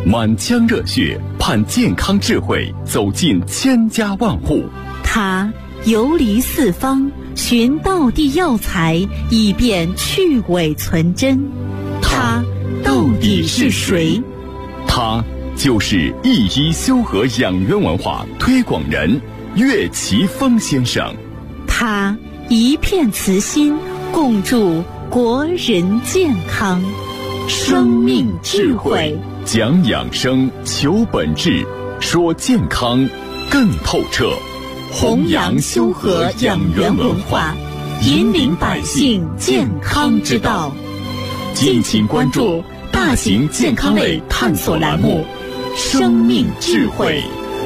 满腔热血盼健康智慧走进千家万户。 他游离四方，寻道地药材，以便去伪存真。他到底是谁？ 他就是一医修和养元文化推广人岳奇峰先生。 他一片慈心，共筑国人健康。生命智慧， 讲养生，求本质，说健康更透彻。 弘扬修和养元文化，引领百姓健康之道。敬请关注大型健康类探索栏目《生命智慧》。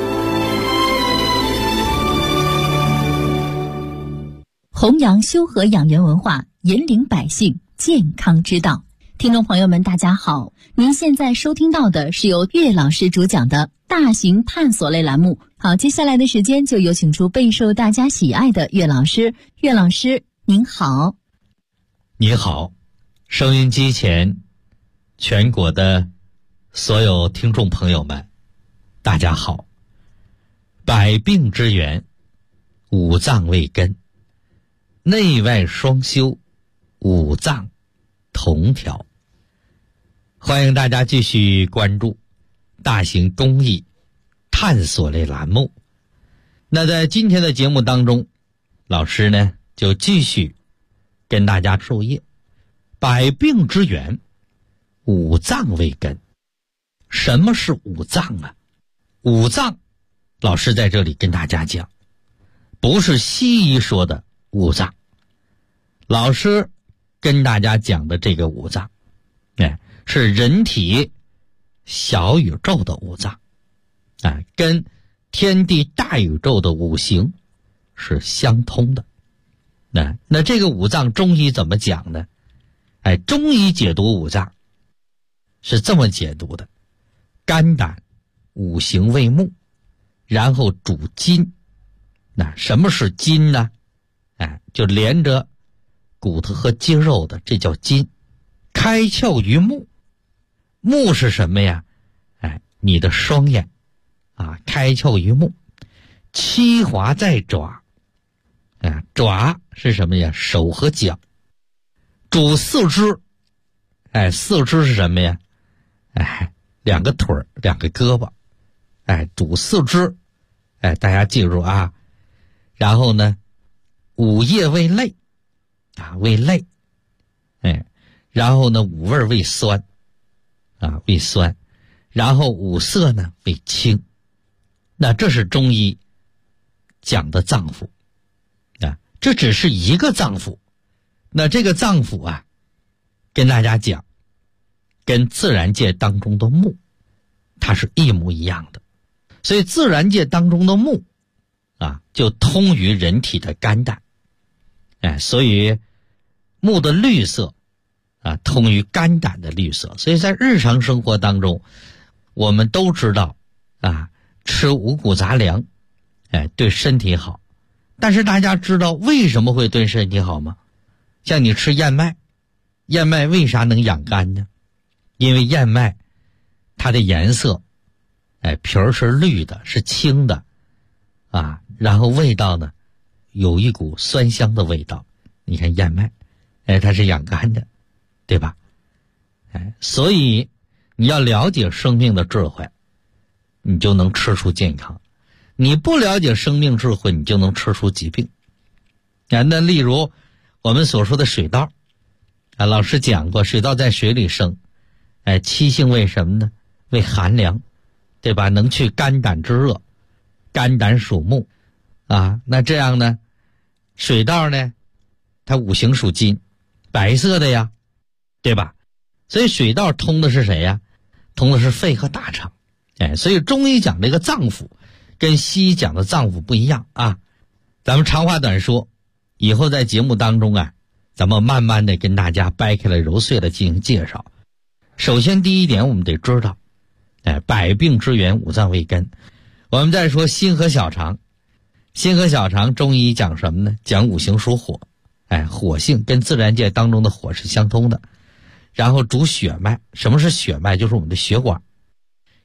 弘扬修和养元文化，引领百姓健康之道。听众朋友们，大家好，您现在收听到的是由岳老师主讲的大型探索类栏目。好，接下来的时间就有请出备受大家喜爱的岳老师。岳老师您好。 你好，收音机前全国的所有听众朋友们，大家好。百病之源，五脏为根，内外双修，五脏同调。欢迎大家继续关注大型公益探索类栏目。那在今天的节目当中，老师呢就继续跟大家授业。百病之源，五脏为根。什么是五脏啊？五脏，老师在这里跟大家讲，不是西医说的五脏。老师跟大家讲的这个五脏，是人体小宇宙的五脏，跟天地大宇宙的五行是相通的。那这个五脏中医怎么讲呢？中医解读五脏是这么解读的：肝胆五行为木，然后主筋。那什么是筋呢？就连着骨头和肌肉的，这叫筋。开窍于目，目是什么呀？你的双眼开窍于目。七华在爪，爪是什么呀？手和脚。主四肢，四肢是什么呀？两个腿儿，两个胳膊，主四肢，大家记住啊。然后呢，五液为泪，为泪，然后呢，五味为酸，为酸，然后五色呢为清。那这是中医讲的脏腑，这只是一个脏腑。那这个脏腑跟大家讲，跟自然界当中的木，它是一模一样的。所以自然界当中的木就通于人体的肝胆，所以木的绿色通于肝胆的绿色。所以在日常生活当中，我们都知道吃五谷杂粮对身体好。但是大家知道为什么会对身体好吗？像你吃燕麦，燕麦为啥能养肝呢？因为燕麦它的颜色皮儿是绿的，是青的然后味道呢有一股酸香的味道。你看燕麦它是养肝的，对吧？所以你要了解生命的智慧，你就能吃出健康。你不了解生命智慧，你就能吃出疾病。那例如我们所说的水稻老师讲过，水稻在水里生，七性为什么呢？为寒凉，对吧？能去肝胆之热，肝胆属木那这样呢，水稻呢它五行属金，白色的呀，对吧？所以水稻通的是谁呀？通的是肺和大肠。所以中医讲这个脏腑跟西医讲的脏腑不一样咱们长话短说，以后在节目当中咱们慢慢的跟大家掰开了揉碎了进行介绍。首先第一点，我们得知道百病之源，五脏为根。我们再说心和小肠。心和小肠中医讲什么呢？讲五行属火，火性跟自然界当中的火是相通的。然后主血脉。什么是血脉？就是我们的血管。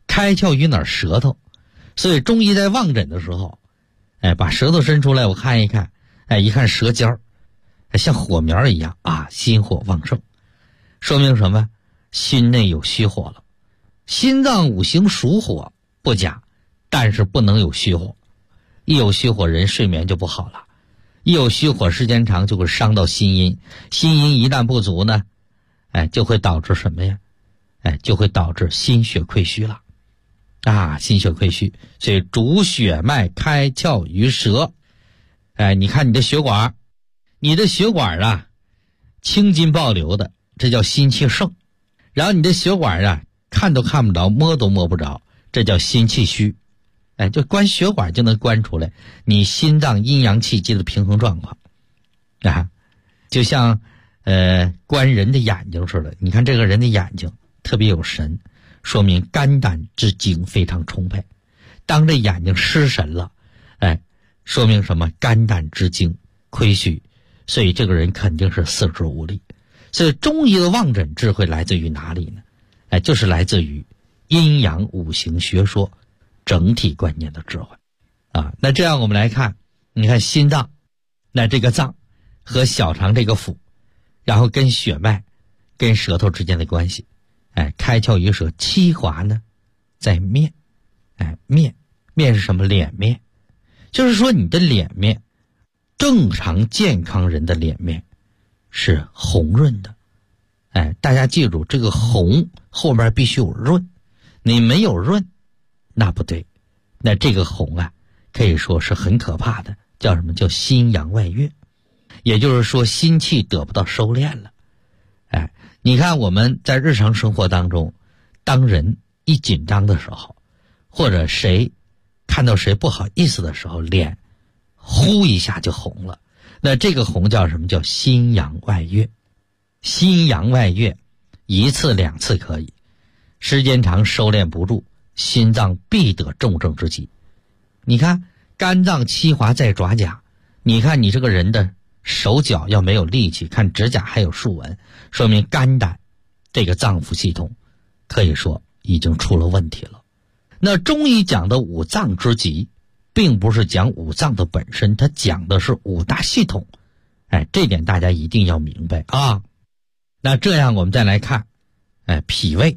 开窍于哪儿？舌头。所以中医在望诊的时候，把舌头伸出来，我看一看，一看舌尖儿，像火苗一样啊，心火旺盛，说明什么？心内有虚火了。心脏五行属火不假，但是不能有虚火。一有虚火，人睡眠就不好了。一有虚火，时间长就会伤到心阴。心阴一旦不足呢，就会导致什么呀？就会导致心血亏虚了。心血亏虚，所以主血脉开窍于舌。你看你的血管啊，青筋暴流的，这叫心气盛。然后你的血管啊，看都看不着，摸都摸不着，这叫心气虚。就观血管就能观出来你心脏阴阳气机的平衡状况就像观人的眼睛似的。你看这个人的眼睛特别有神，说明肝胆之精非常充沛。当这眼睛失神了，说明什么？肝胆之精亏虚，所以这个人肯定是四肢无力。所以中医的望诊智慧来自于哪里呢？就是来自于阴阳五行学说整体观念的智慧那这样我们来看，你看心脏，那这个脏和小肠这个腑，然后跟血脉跟舌头之间的关系。开窍于舌，七华呢在面。面是什么？脸面。就是说你的脸面，正常健康人的脸面是红润的。大家记住，这个红后面必须有润，你没有润那不对。那这个红可以说是很可怕的，叫什么？叫心阳外越。也就是说心气得不到收敛了。你看我们在日常生活当中，当人一紧张的时候，或者谁看到谁不好意思的时候，脸呼一下就红了。那这个红叫什么？叫心阳外越。心阳外越一次两次可以，时间长收敛不住，心脏必得重症之疾。你看肝脏七华在爪甲，你看你这个人的手脚要没有力气，看指甲还有竖纹，说明肝胆这个脏腑系统可以说已经出了问题了。那中医讲的五脏之疾，并不是讲五脏的本身，它讲的是五大系统。这点大家一定要明白啊。那这样我们再来看脾胃。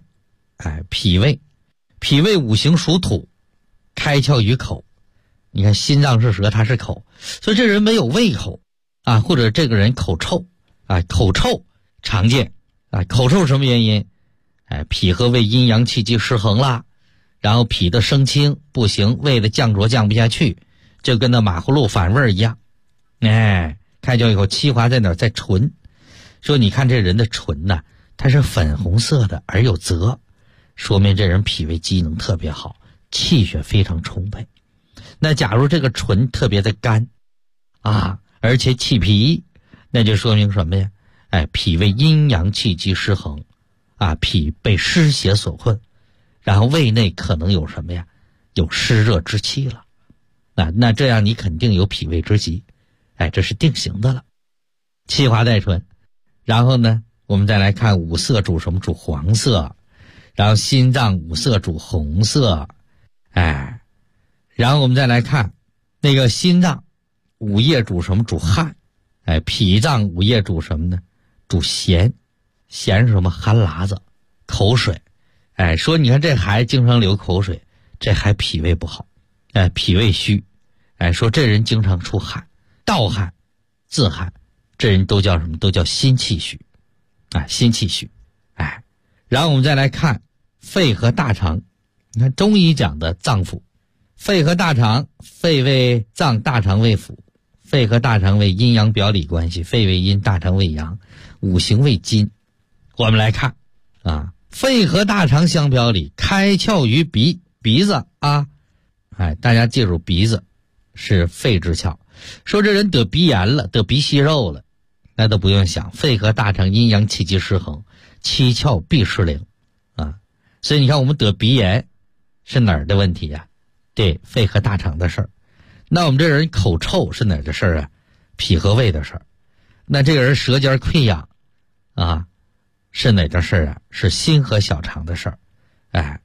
脾胃五行属土，开窍于口。你看心脏是舌，它是口，所以这人没有胃口或者这个人口臭口臭常见口臭什么原因？脾和胃阴阳气机失衡了，然后脾的生清不行，胃的降浊降不下去，就跟那马葫芦反味一样。开窍以后，七华在哪儿？在唇。说你看这人的唇它是粉红色的而有泽，说明这人脾胃机能特别好，气血非常充沛。那假如这个唇特别的干而且气脾，那就说明什么呀？脾胃阴阳气机失衡脾被湿邪所困，然后胃内可能有什么呀？有湿热之气了。那这样你肯定有脾胃之疾，这是定型的了。七华在唇，然后呢我们再来看五色主什么？主黄色。然后心脏五色主红色。然后我们再来看那个心脏五液主什么？主汗。脾脏五液主什么呢？主咸。咸是什么？含喇子，口水。说你看这孩子经常流口水，这还脾胃不好，脾胃虚。说这人经常出汗，盗汗、自汗，这人都叫什么？都叫心气虚。心气虚。然后我们再来看肺和大肠。你看中医讲的脏腑，肺和大肠，肺为脏，大肠为腑。肺和大肠为阴阳表里关系，肺为阴，大肠为阳，五行为金。我们来看肺和大肠相表里，开窍于鼻子大家记住，鼻子是肺之窍。说这人得鼻炎了，得鼻息肉了，那都不用想，肺和大肠阴阳气机失衡，七窍必失灵所以你看我们得鼻炎是哪儿的问题呀？对，肺和大肠的事儿。那我们这人口臭是哪儿的事儿脾和胃的事儿。那这个人舌尖溃疡是哪的事儿是心和小肠的事儿。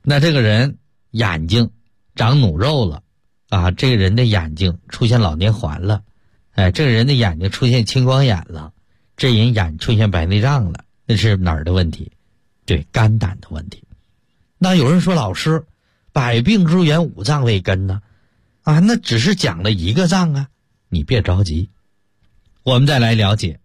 那这个人眼睛长脓肉了啊，这个人的眼睛出现老年环了，这个人的眼睛出现青光眼了，这人眼出现白内障了，那是哪儿的问题？对，肝胆的问题。那有人说，老师，百病之源五脏为根呢，那只是讲了一个脏啊，你别着急，我们再来了解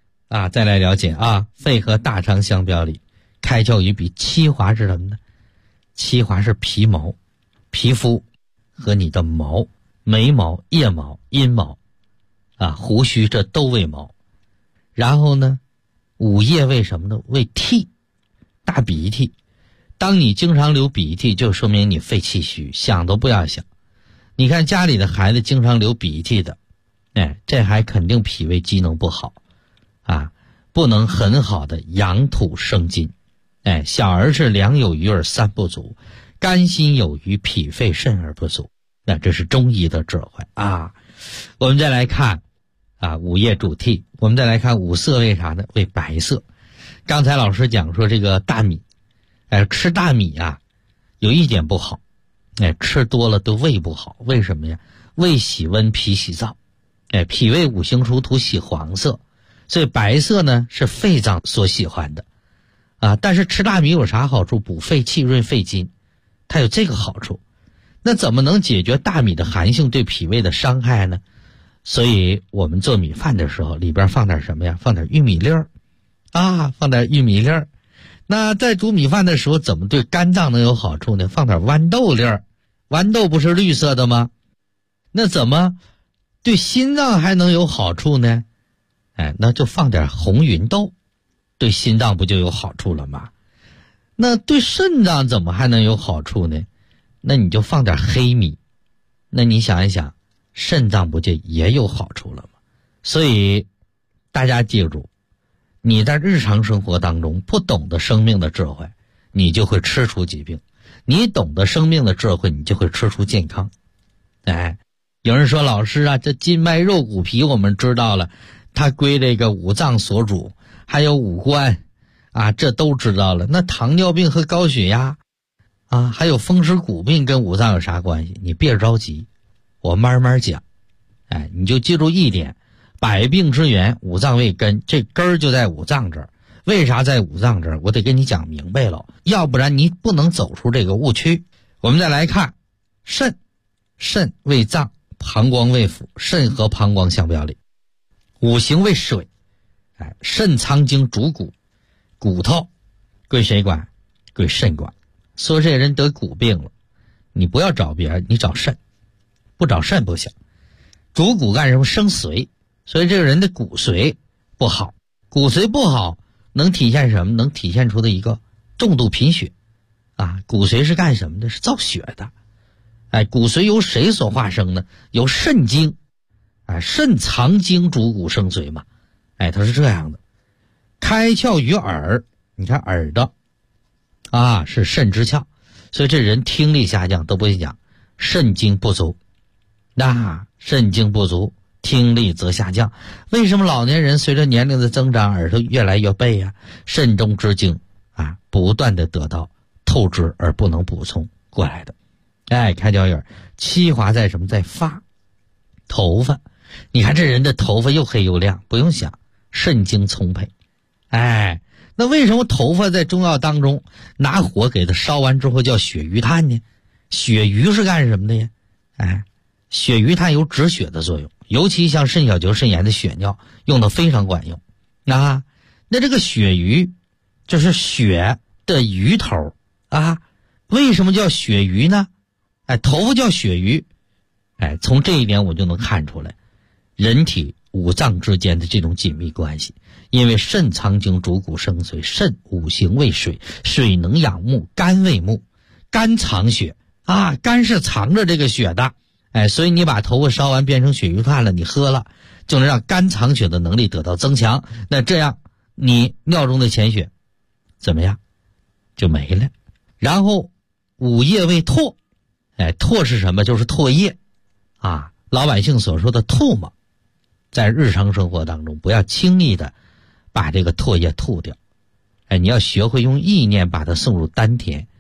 肺和大肠相表里，开窍于鼻。七华是什么呢？七华是皮毛，皮肤和你的毛，眉毛、腋毛、阴毛胡须，这都为毛。然后呢，五叶为什么呢？为涕，大鼻涕。当你经常流鼻涕，就说明你肺气虚，想都不要想。你看家里的孩子经常流鼻涕的，这还肯定脾胃机能不好不能很好的养土生金。小儿是粮有余而三不足，肝心有余，脾肺肾而不足。那这是中医的智慧我们再来看五叶主涕，我们再来看五色为啥呢？为白色。刚才老师讲说这个大米，吃大米有一点不好，吃多了对胃不好。为什么呀？胃喜温，脾喜燥，脾胃五行属土，喜黄色，所以白色呢是肺脏所喜欢的但是吃大米有啥好处？补肺气，润肺经，它有这个好处。那怎么能解决大米的寒性对脾胃的伤害呢？所以我们做米饭的时候，里边放点什么呀？放点玉米粒儿放点玉米粒儿。那在煮米饭的时候，怎么对肝脏能有好处呢？放点豌豆粒儿。豌豆不是绿色的吗？那怎么对心脏还能有好处呢？那就放点红芸豆，对心脏不就有好处了吗？那对肾脏怎么还能有好处呢？那你就放点黑米。那你想一想，肾脏不就也有好处了吗？所以大家记住，你在日常生活当中不懂得生命的智慧，你就会吃出疾病；你懂得生命的智慧，你就会吃出健康。有人说，老师这筋脉肉骨皮我们知道了，它归这个五脏所主，还有五官这都知道了。那糖尿病和高血压还有风湿骨病跟五脏有啥关系？你别着急，我慢慢讲。你就记住一点，百病之源五脏为根，这根儿就在五脏这儿。为啥在五脏这儿？我得跟你讲明白了，要不然你不能走出这个误区。我们再来看肾，肾为脏，膀胱为腑，肾和膀胱相表里。五行为水，肾藏精主骨，骨头归谁管？归肾管。说这人得骨病了，你不要找别人，你找肾，不找肾不行。主骨干什么？生髓，所以这个人的骨髓不好。骨髓不好能体现什么？能体现出的一个重度贫血骨髓是干什么的？是造血的。骨髓由谁所化生呢？由肾精肾藏精主骨生髓嘛。它是这样的。开窍于耳，你看耳朵是肾之窍，所以这人听力下降都不会讲，肾精不足。肾精不足，听力则下降。为什么老年人随着年龄的增长，耳朵越来越背肾中之精不断的得到透支而不能补充过来的。开窍于耳。七华在什么？在发，头发。你看这人的头发又黑又亮，不用想，肾精充沛。那为什么头发在中药当中拿火给它烧完之后叫血余炭呢？血余是干什么的呀？血余炭有止血的作用，尤其像肾小球肾炎的血尿用的非常管用。那这个血余就是血的余头为什么叫血余呢？头发叫血余。从这一点我就能看出来人体五脏之间的这种紧密关系。因为肾藏精主骨生髓，肾五行为水，水能养目，肝为目，肝藏血肝是藏着这个血的。所以你把头发烧完变成血余炭了，你喝了就能让肝藏血的能力得到增强。那这样你尿中的潜血怎么样？就没了。然后五叶为唾，唾是什么？就是唾液老百姓所说的唾沫。在日常生活当中不要轻易的把这个唾液吐掉，你要学会用意念把它送入丹田，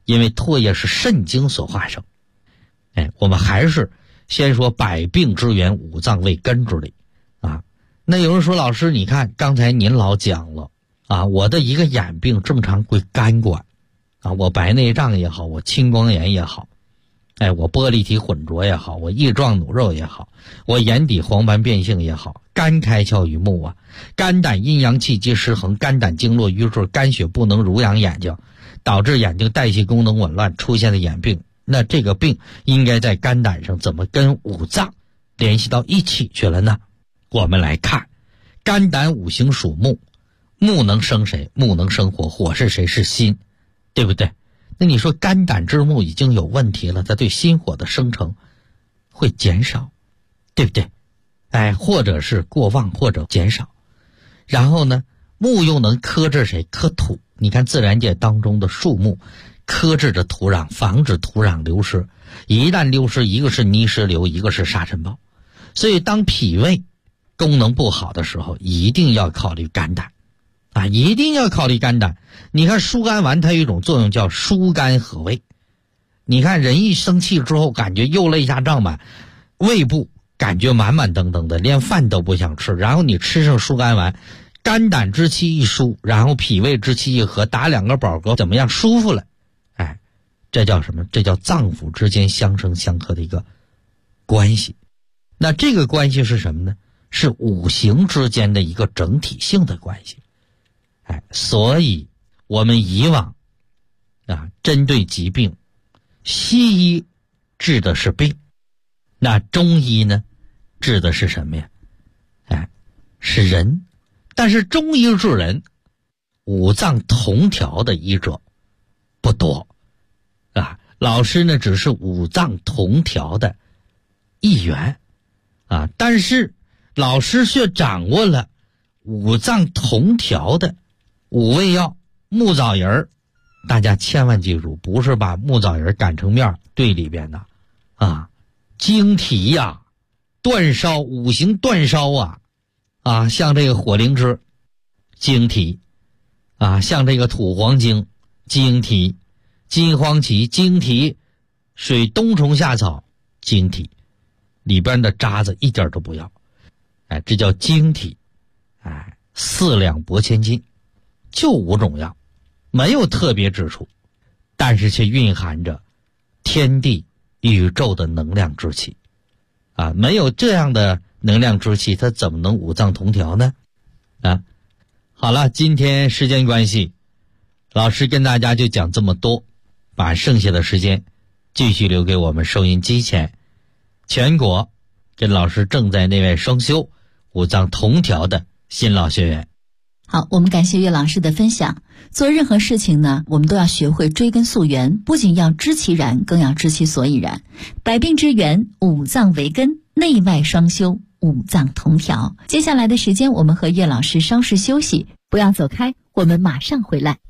因为唾液是肾精所化生。我们还是先说百病之源，五脏为根之理啊。那有人说，老师你看刚才您老讲了啊，我的一个眼病正常归肝管啊，我白内障也好，我青光眼也好，我玻璃体混浊也好，我液状弩肉也好，我眼底黄斑变性也好，肝开窍于目啊，肝胆阴阳气机失衡，肝胆经络瘀滞，肝血不能濡养眼睛，导致眼睛代谢功能紊乱，出现的眼病。那这个病应该在肝胆上怎么跟五脏联系到一起去了呢？我们来看，肝胆五行属木，木能生谁？木能生火，火是谁？是心，对不对？那你说肝胆之木已经有问题了，它对心火的生成会减少，对不对？或者是过旺或者减少。然后呢，木又能克制谁？克土。你看自然界当中的树木克制着土壤，防止土壤流失，一旦流失，一个是泥石流，一个是沙尘暴。所以当脾胃功能不好的时候，一定要考虑肝胆啊，一定要考虑肝胆。你看疏肝丸它有一种作用叫疏肝和胃。你看人一生气之后，感觉又肋下胀满，胃部感觉满满登登的，连饭都不想吃，然后你吃上疏肝丸，肝胆之气一疏，然后脾胃之气一和，打2个饱嗝，怎么样？舒服了。这叫什么？这叫脏腑之间相生相克的一个关系。那这个关系是什么呢？是五行之间的一个整体性的关系。所以我们以往针对疾病，西医治的是病，那中医呢治的是什么呀？是人。但是中医治人，五脏同调的医者不多老师呢只是五脏同调的一员但是老师却掌握了五脏同调的5味药。木枣仁大家千万记住，不是把木枣仁擀成面兑里边的经提断烧，五行断烧像这个火灵芝经提像这个土黄精经提，金黄芪经提，水冬虫夏草经提，里边的渣子一点都不要这叫经提4两拨千斤，就5种药，没有特别之处，但是却蕴含着天地宇宙的能量之气没有这样的能量之气，它怎么能五脏同调呢好了，今天时间关系，老师跟大家就讲这么多，把剩下的时间继续留给我们收音机前全国跟老师正在内外双修五脏同调的新老学员。 好，我们感谢岳老师的分享。做任何事情呢，我们都要学会追根溯源，不仅要知其然，更要知其所以然。百病之源，五脏为根，内外双修，五脏同调。接下来的时间，我们和岳老师稍事休息，不要走开，我们马上回来。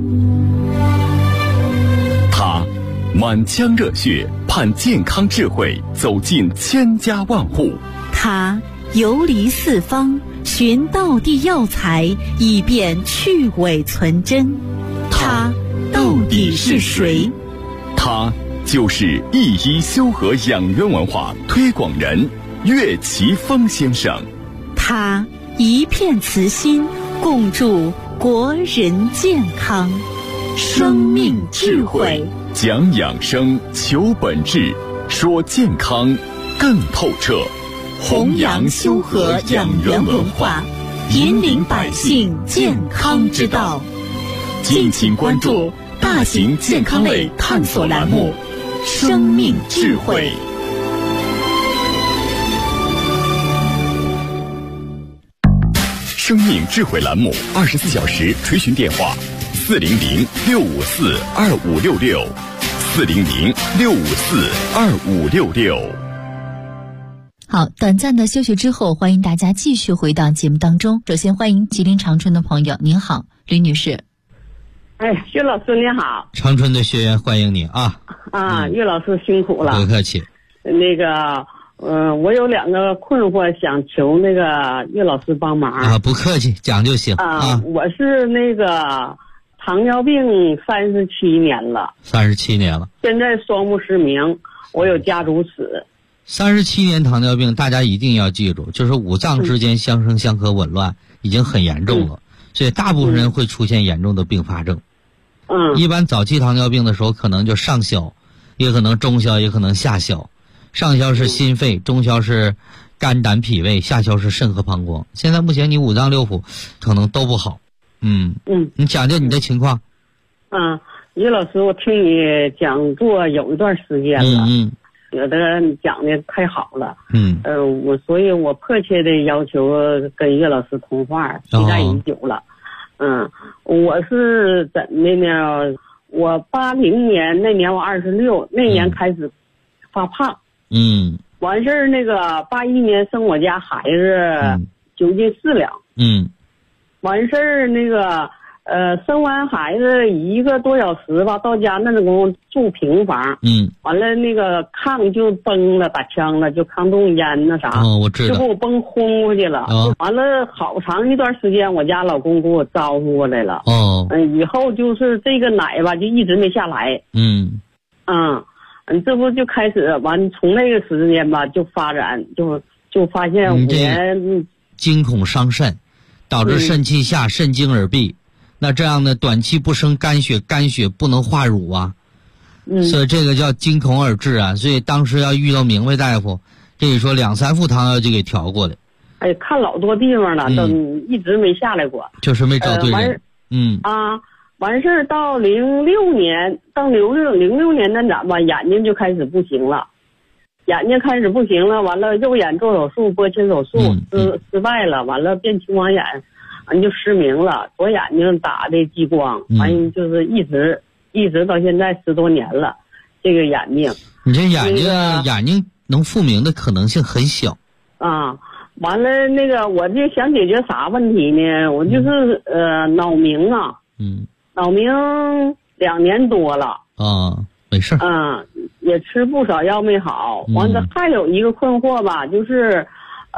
他满腔热血，盼健康智慧走进千家万户。 他游离四方，寻道地药材，以便去伪存真。他到底是谁？ 他就是一医修和养元文化推广人岳奇峰先生。 他一片慈心，共筑国人健康。生命智慧， 讲养生，求本质，说健康更透彻。 弘扬修和养元文化，引领百姓健康之道。敬请关注大型健康类探索栏目《生命智慧》。 生命智慧栏目24小时垂询电话：400-654-2566，400-654-2566。 好，短暂的休息之后，欢迎大家继续回到节目当中。首先欢迎吉林长春的朋友，您好，吕女士。 岳老师您好。 长春的学员欢迎你岳老师辛苦了。 不客气。 那个我有2个困惑，想求那个岳老师帮忙不客气，讲就行我是那个糖尿病37年了 ，37年了， 现在双目失明，我有家族史。 37年糖尿病，大家一定要记住，就是五脏之间相生相克紊乱，已经很严重了，所以大部分人会出现严重的并发症。一般早期糖尿病的时候，可能就上消，也可能中消，也可能下消。上消是心肺，中消是肝胆脾胃，下消是肾和膀胱。现在目前你五脏六腑可能都不好。你讲讲你的情况。 于老师，我听你讲座有一段时间了，觉得你讲的太好了。所以我迫切的要求跟岳老师通话，期待已久了。我是怎的呢？我80年那年我26，那年开始发胖。完事儿那个81年生我家孩子9斤4两。完事儿那个生完孩子1个多小时吧，到家那功夫住平房。完了那个炕就崩了，打枪了，就炕洞烟那啥。 我知道。 就给我崩轰过去了。完了好长一段时间，我家老公给我招呼过来了。以后就是这个奶吧，就一直没下来。这不就开始完，从那个时间吧就发展，就发现5年惊恐伤肾，导致肾气下，肾精而闭。那这样呢，短期不生肝血，肝血不能化乳啊。所以这个叫惊恐而治啊。所以当时要遇到明白大夫，这一说2、3副汤药就给调过来。 看老多地方了，都一直没下来过。 就是没找对人。 完事儿到06年，到06年那咋吧，眼睛就开始不行了，完了右眼做手术，拨切手术失败了，完了变青光眼，完就失明了，左眼睛打的激光，完就是一直到现在10多年了，这个眼睛。 你这眼睛能复明的可能性很小。 完了那个我就想解决啥问题呢？我就是脑鸣啊。脑鸣2年多了。 没事。 也吃不少药没好。完了还有一个困惑吧，就是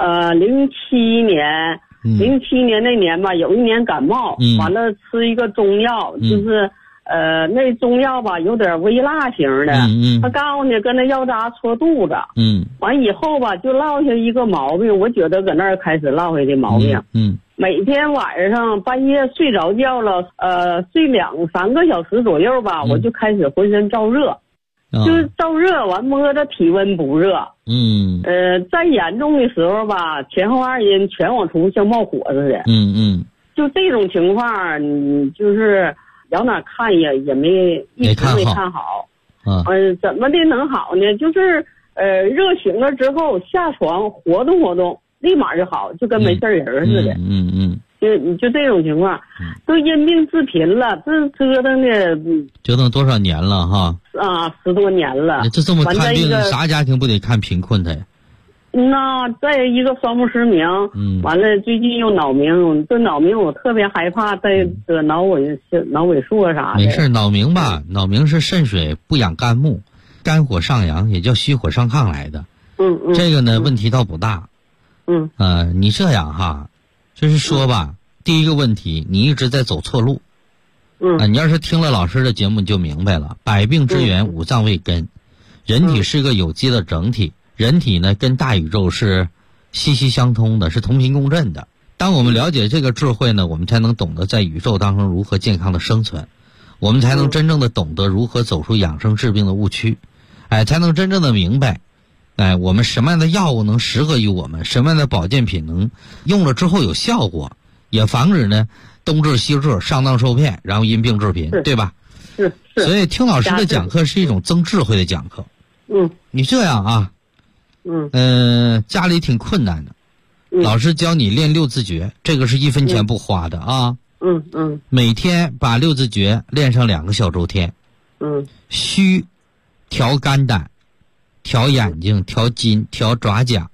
07年那年吧，有一年感冒，完了吃一个中药，就是那中药吧有点微辣型的。他告诉你跟那药渣戳肚子。完以后吧就落下一个毛病，我觉得搁那儿开始落下的毛病。每天晚上半夜睡着觉了，睡2、3个小时左右吧，我就开始浑身燥热。就是燥热，完摸着体温不热。再严重的时候吧，前后2阴全往出像冒火似的。就这种情况，就是摇哪看也一直没看好。怎么的能好呢？就是热醒了之后下床活动活动，立马就好，就跟没事人似的。就这种情况，都因病致贫了，这折腾多少年了哈 ？10多年了。 这么看病，啥家庭不得看贫困的呀？ 那再一个双目失明，完了最近又脑鸣，这脑鸣我特别害怕，再得脑萎缩啥的。 没事，脑鸣吧，脑鸣是肾水不养肝木，肝火上扬，也叫虚火上亢来的。这个呢问题倒不大。你这样哈，就是说吧，第一个问题，你一直在走错路。你要是听了老师的节目，你就明白了。百病之源，五脏为根。人体是个有机的整体，人体呢跟大宇宙是息息相通的，是同频共振的。当我们了解这个智慧呢，我们才能懂得在宇宙当中如何健康的生存，我们才能真正的懂得如何走出养生治病的误区，才能真正的明白，我们什么样的药物能适合于我们，什么样的保健品能用了之后有效果，也防止呢东治西治，上当受骗，然后因病致贫，对吧？ 是。 所以听老师的讲课是一种增智慧的讲课。你这样啊，家里挺困难的，老师教你练6字诀，这个是1分钱不花的啊。每天把6字诀练上2个小周天。虚调肝胆，调眼睛，调筋，调爪甲。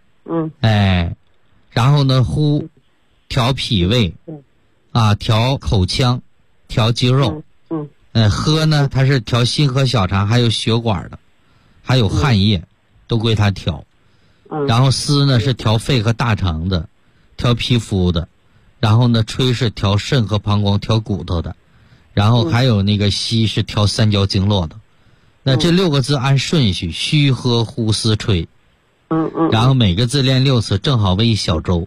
然后呢呼调脾胃，调口腔，调肌肉。喝呢它是调心和小肠，还有血管的，还有汗液，都归它调。然后思呢是调肺和大肠的，调皮肤的。然后呢吹是调肾和膀胱，调骨头的。 然后还有那个息是调三焦经络的。那这6个字按顺序，虚喝呼思吹。然后每个字练6次，正好为一小周。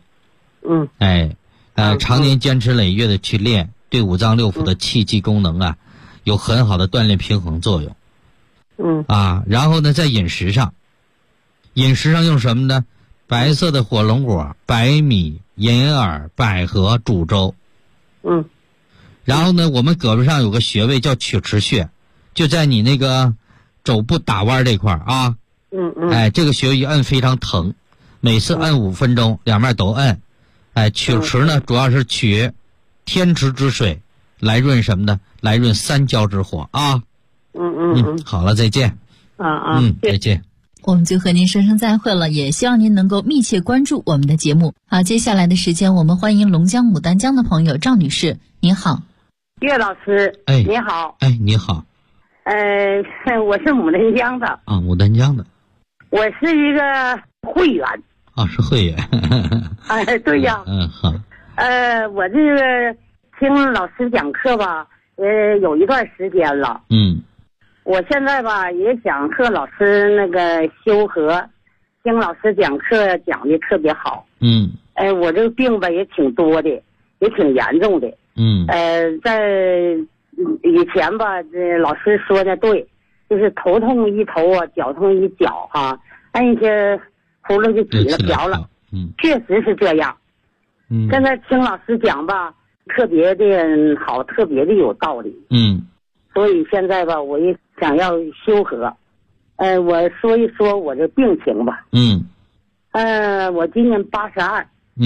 常年坚持累月的去练，对五脏六腑的气机功能啊，有很好的锻炼平衡作用。然后呢，在饮食上用什么呢？白色的火龙果、白米、银耳、百合煮粥。然后呢，我们胳膊上有个穴位叫曲池穴，就在你那个肘部打弯这块啊。这个穴位一摁非常疼，每次摁5分钟，两面都摁。曲池呢，主要是取天池之水来润什么呢？来润三焦之火啊。好了，再见。再见。 我们就和您说声再会了，也希望您能够密切关注我们的节目。好，接下来的时间，我们欢迎龙江牡丹江的朋友赵女士，您好。 岳老师，你好。 你好。 我是牡丹江的。 牡丹江的。 我是一个会员。 是会员。 对呀。 好。 我这个听老师讲课吧，有一段时间了。我现在吧也想和老师那个修和，听老师讲课讲的特别好。我这个病吧也挺多的，也挺严重的。在以前吧，这老师说的对，就是头痛一头啊，脚痛一脚哈，按一些葫芦就挤了瓢了。确实是这样。现在听老师讲吧，特别的好，特别的有道理。所以现在吧，我也想要修和。我说一说我这病情吧。我今年82。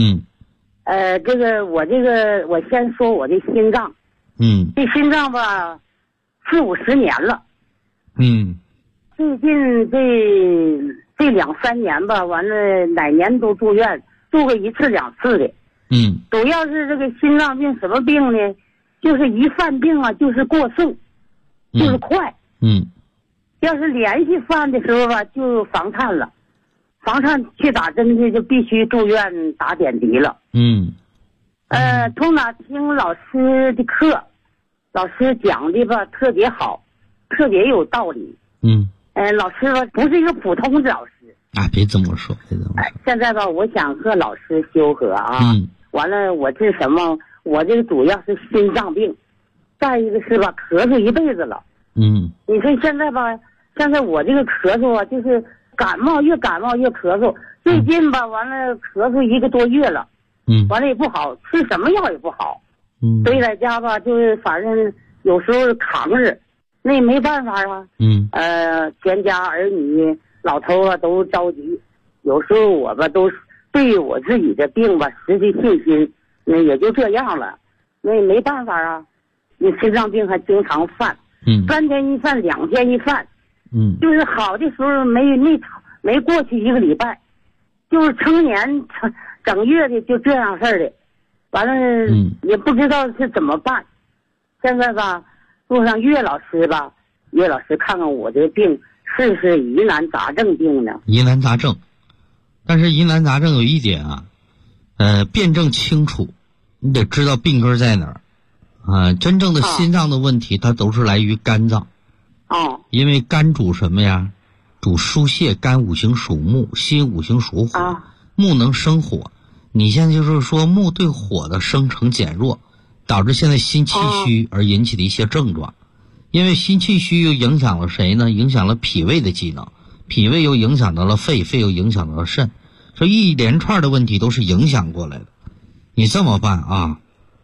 我先说我的心脏。这心脏吧，40-50年了。最近这2-3年吧，完了哪年都住院，住个1次2次的。主要是这个心脏病什么病呢？就是一犯病啊，就是过速，就是快。要是连续犯的时候吧，就房颤了，房颤去打针去就必须住院打点滴了。从哪听老师的课，老师讲的吧特别好，特别有道理。老师吧不是一个普通的老师。 别这么说， 现在吧，我想和老师修和啊。完了，我这什么？我这个主要是心脏病，再一个是吧，咳嗽一辈子了。你说现在吧，现在我这个咳嗽啊，就是感冒越咳嗽。最近吧，完了咳嗽1个多月了。完了也不好，吃什么药也不好。所以在家吧，就是反正有时候扛着，那也没办法啊。全家儿女老头啊都着急，有时候我吧都对我自己的病吧失去信心，那也就这样了，那也没办法啊。你心脏病还经常犯，3天一犯，2天一犯。就是好的时候没过去1个礼拜，就是成年整月的就这样事儿的，完了也不知道是怎么办。现在吧，路上岳老师看看我这病是不是疑难杂症病呢？ 疑难杂症，但是疑难杂症有一点啊，辩证清楚，你得知道病根在哪儿。真正的心脏的问题，它都是来于肝脏。因为肝主什么呀？主疏泄，肝五行属木，心五行属火，木能生火。你现在就是说木对火的生成减弱，导致现在心气虚而引起的一些症状。因为心气虚又影响了谁呢？影响了脾胃的机能，脾胃又影响到了肺，肺又影响到了肾，所以一连串的问题都是影响过来的。你这么办啊？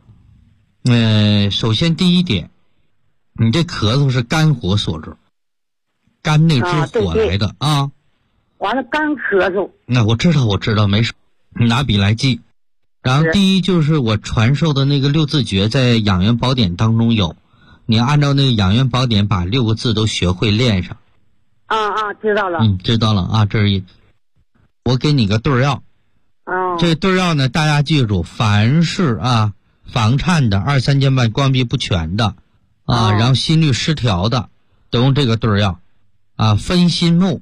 首先第一点，你这咳嗽是肝火所致，肝内之火来的啊。 完了肝咳嗽。 那我知道，没事，你拿笔来记。然后第一就是我传授的那个6字诀，在养元宝典当中有，你按照那个养元宝典把6个字都学会练上。 知道了。 知道了啊。这是我给你个对药。这对药呢，大家记住，凡是房颤的、2、3间半关闭不全的然后心律失调的，都用这个对药分心木，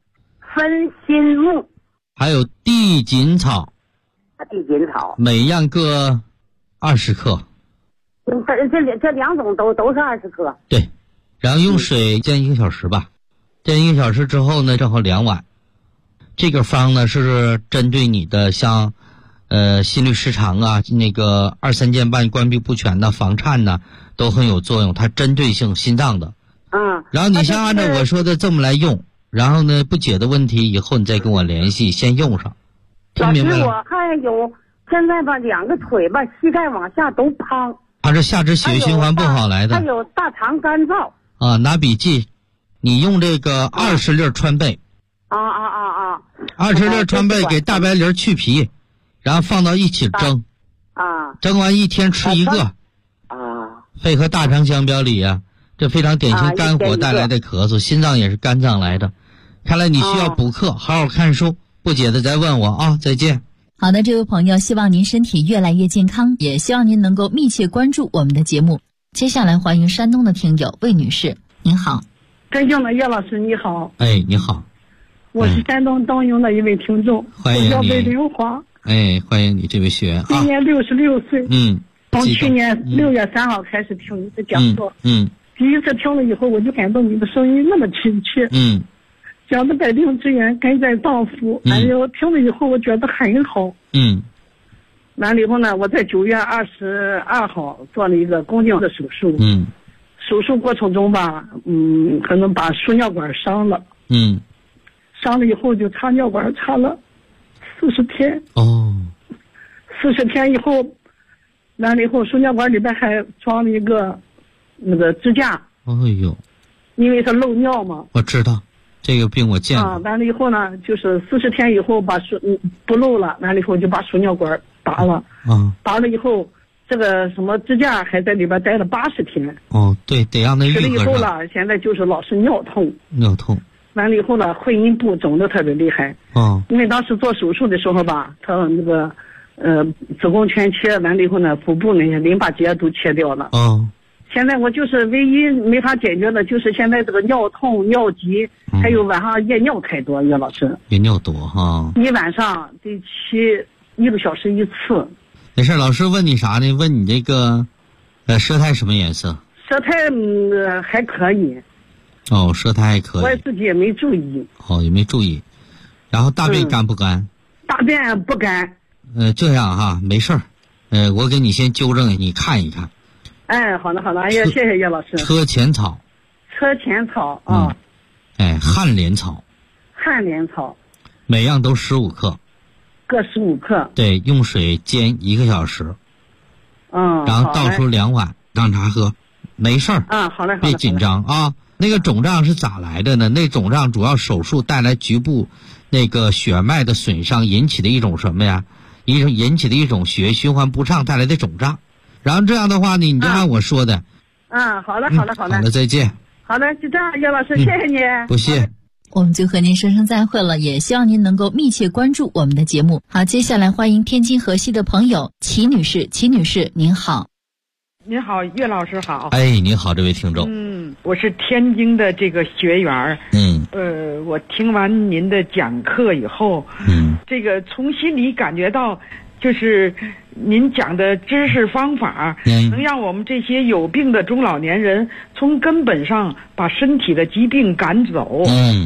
还有地锦草， 地锦草每样各20克。 这两种都是20克。 对，然后用水煎1个小时吧，煎1个小时之后呢，正好2碗。这个方呢是针对你的像心律失常啊，那个2、3件半关闭不全的房颤呢，都很有作用，它针对性心脏的。然后你先按照我说的这么来用，然后呢不解的问题以后你再跟我联系，先用上。 老师，我还有现在吧，2个腿吧，膝盖往下都胖。 它是下肢血液循环不好来的。 还有大肠干燥。 拿笔记，你用这个20粒川贝。20粒川贝给大白梨去皮，然后放到一起蒸。蒸完1天吃1个。配合大肠香标里啊，这非常典型肝火带来的咳嗽，心脏也是肝脏来的。看来你需要补课，好好看书，不解的再问我啊！再见。 好的，这位朋友，希望您身体越来越健康，也希望您能够密切关注我们的节目。接下来欢迎山东的听友魏女士，您好。 尊敬的叶老师你好。 哎，你好。 我是山东东营的一位听众， 欢迎你。 我叫魏玲华。 哎，欢迎你这位学员。 今年66岁。从去年6月3号开始听你的讲座。第一次听了以后，我就感到你的声音那么亲切。讲的百病之源根在脏腑，还有听了以后我觉得很好。完了以后呢，我在9月22号做了一个宫颈的手术。手术过程中吧，可能把输尿管伤了。伤了以后就插尿管，插了40天。40天以后，完了以后输尿管里边还装了一个那个支架。因为它漏尿嘛。我知道。这个病我见过。完了以后呢，就是40天以后把不漏了，完了以后就把输尿管拔了。拔了以后，这个什么支架还在里边待了80天。对，得让那愈合上。吃了以后了，现在就是老是尿痛。完了以后呢，会阴部肿得特别厉害。因为当时做手术的时候吧，他那个子宫全切，完了以后呢，腹部那些淋巴结都切掉了。现在我就是唯一没法解决的，就是现在这个尿痛、尿急，还有晚上夜尿太多。叶老师，夜尿多哈，一晚上得起1个小时1次。 没事，老师问你啥呢？问你这个，舌苔什么颜色？ 舌苔还可以。 舌苔还可以。 我自己也没注意。 也没注意。然后大便干不干？ 大便不干。 这样哈，没事儿。我给你先纠正，你看一看。 好的好的，哎呀，谢谢叶老师。 车前草。 车前草啊。 旱莲草。 旱莲草。 每样都15克。 各15克。 对，用水煎1个小时。然后倒出2碗当茶喝，没事儿。 好嘞。 别紧张啊。那个肿胀是咋来的呢？那肿胀主要手术带来局部那个血脉的损伤引起的一种什么呀？引起的一种血液循环不畅带来的肿胀。然后这样的话呢，你就按我说的。 好的，好的，好的。 好的，再见。 好的，就这样，叶老师，谢谢你。 不谢。 我们就和您说声再会了，也希望您能够密切关注我们的节目。好，接下来欢迎天津河西的朋友齐女士。齐女士，您好。 您好，岳老师好。 您好，这位听众。 我是天津的这个学员。我听完您的讲课以后，这个从心里感觉到，就是您讲的知识方法，能让我们这些有病的中老年人从根本上把身体的疾病赶走。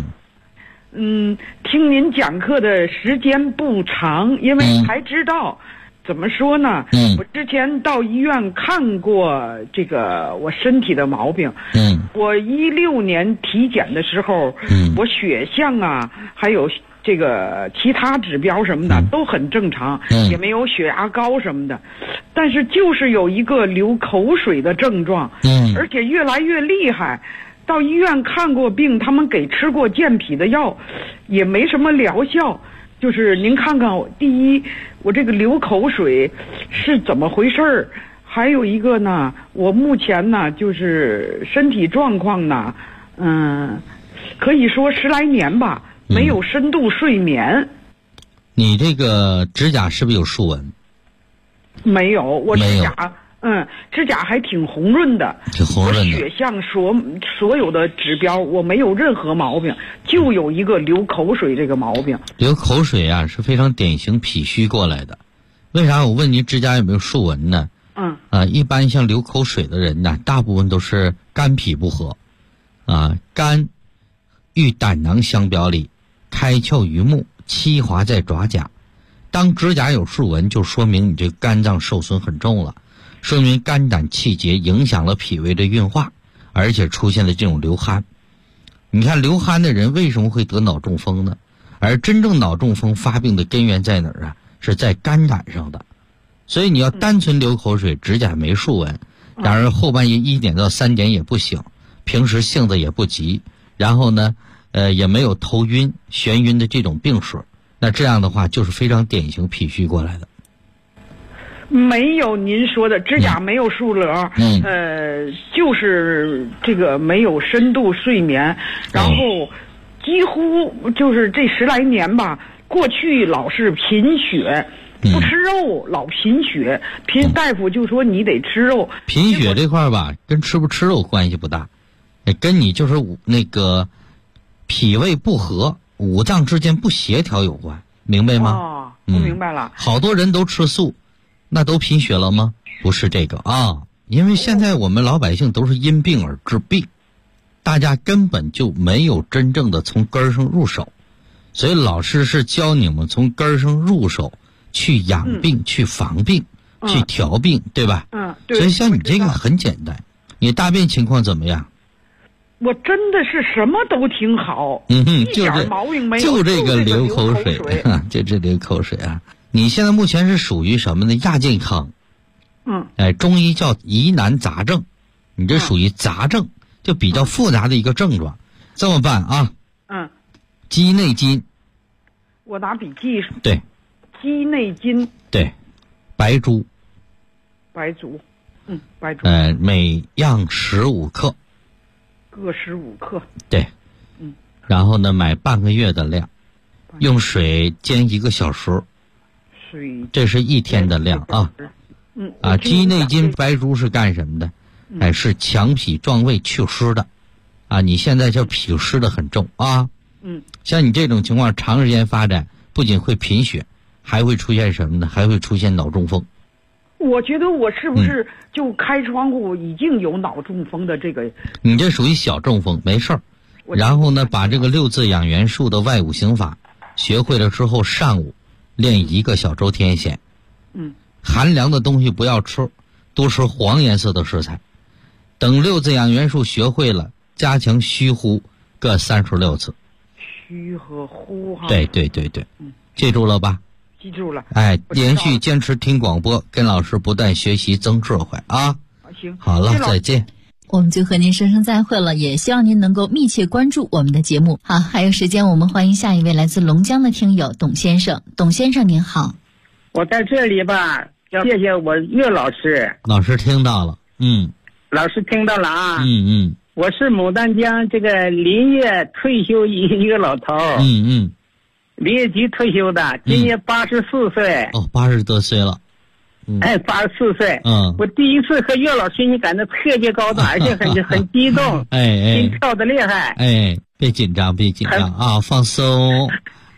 听您讲课的时间不长，因为才知道。怎么说呢？我之前到医院看过这个我身体的毛病。我16年体检的时候，我血象啊，还有这个其他指标什么的都很正常，也没有血压高什么的，但是就是有一个流口水的症状，而且越来越厉害。到医院看过病，他们给吃过健脾的药，也没什么疗效。就是您看看，第一，我这个流口水是怎么回事儿？还有一个呢，我目前呢就是身体状况呢，可以说10来年吧，没有深度睡眠。 你这个指甲是不是有竖纹？ 没有，我指甲。指甲还挺红润的，我血象所有的指标我没有任何毛病，就有一个流口水这个毛病。 流口水啊是非常典型脾虚过来的。为啥我问您指甲有没有竖纹呢？ 一般像流口水的人呢，大部分都是肝脾不和。肝与胆囊相表里，开窍于目，期滑在爪甲。当指甲有竖纹，就说明你这个肝脏受损很重了，说明肝胆气结影响了脾胃的运化，而且出现了这种流汗。你看流汗的人为什么会得脑中风呢？而真正脑中风发病的根源在哪儿啊？是在肝胆上的。所以你要单纯流口水，指甲没竖纹，然而后半夜1点到3点也不醒，平时性子也不急，然后呢也没有头晕眩晕的这种病史，那这样的话就是非常典型脾虚过来的。 没有您说的指甲没有竖棱，就是这个没有深度睡眠，然后几乎就是这10来年吧，过去老是贫血，不吃肉，老贫血，大夫就说你得吃肉。 贫血这块吧，跟吃不吃肉关系不大，跟你就是那个脾胃不和、五脏之间不协调有关，明白吗？ 我明白了。 好多人都吃素，那都贫血了吗？不是这个啊，因为现在我们老百姓都是因病而治病，大家根本就没有真正的从根儿上入手，所以老师是教你们从根儿上入手，去养病、去防病、去调病，对吧？ 对。 所以像你这个很简单。你大便情况怎么样？ 我真的是什么都挺好，一点毛病没有， 就这个流口水，就这流口水啊！你现在目前是属于什么呢？亚健康。中医叫疑难杂症，你这属于杂症，就比较复杂的一个症状。这么办啊？鸡内金。 我拿笔记。 对。 鸡内金。 对。白术。 白术。白术。 每样15克。 各15克。 对。然后呢，买半个月的量，用水煎1个小时。这是1天的量啊。鸡内金、白术是干什么的？是强脾壮胃祛湿的。你现在这脾湿的很重啊。像你这种情况长时间发展，不仅会贫血，还会出现什么呢？还会出现脑中风。 我觉得我是不是就开窗户已经有脑中风的这个？ 你这属于小中风，没事儿。然后呢，把这个6字养元术的外5行法学会了之后，上午练1个小周天显。寒凉的东西不要吃，多吃黄颜色的食材。等6字养元术学会了，加强虚呼各36次。 虚和呼哈。 对，记住了吧？ 记住了。 连续坚持听广播，跟老师不断学习增智慧啊。 行， 好了，再见。 我们就和您说声再会了，也希望您能够密切关注我们的节目。好，还有时间，我们欢迎下一位来自龙江的听友董先生。董先生您好。 我在这里吧，要谢谢我岳老师。 老师听到了。 老师听到了啊。我是牡丹江这个林业退休一个老头。林业局退休的，今年84岁。 80多岁了。 84岁。我第一次和岳老师，你感到特别高兴，而且很激动，心跳的厉害。 别紧张啊，放松。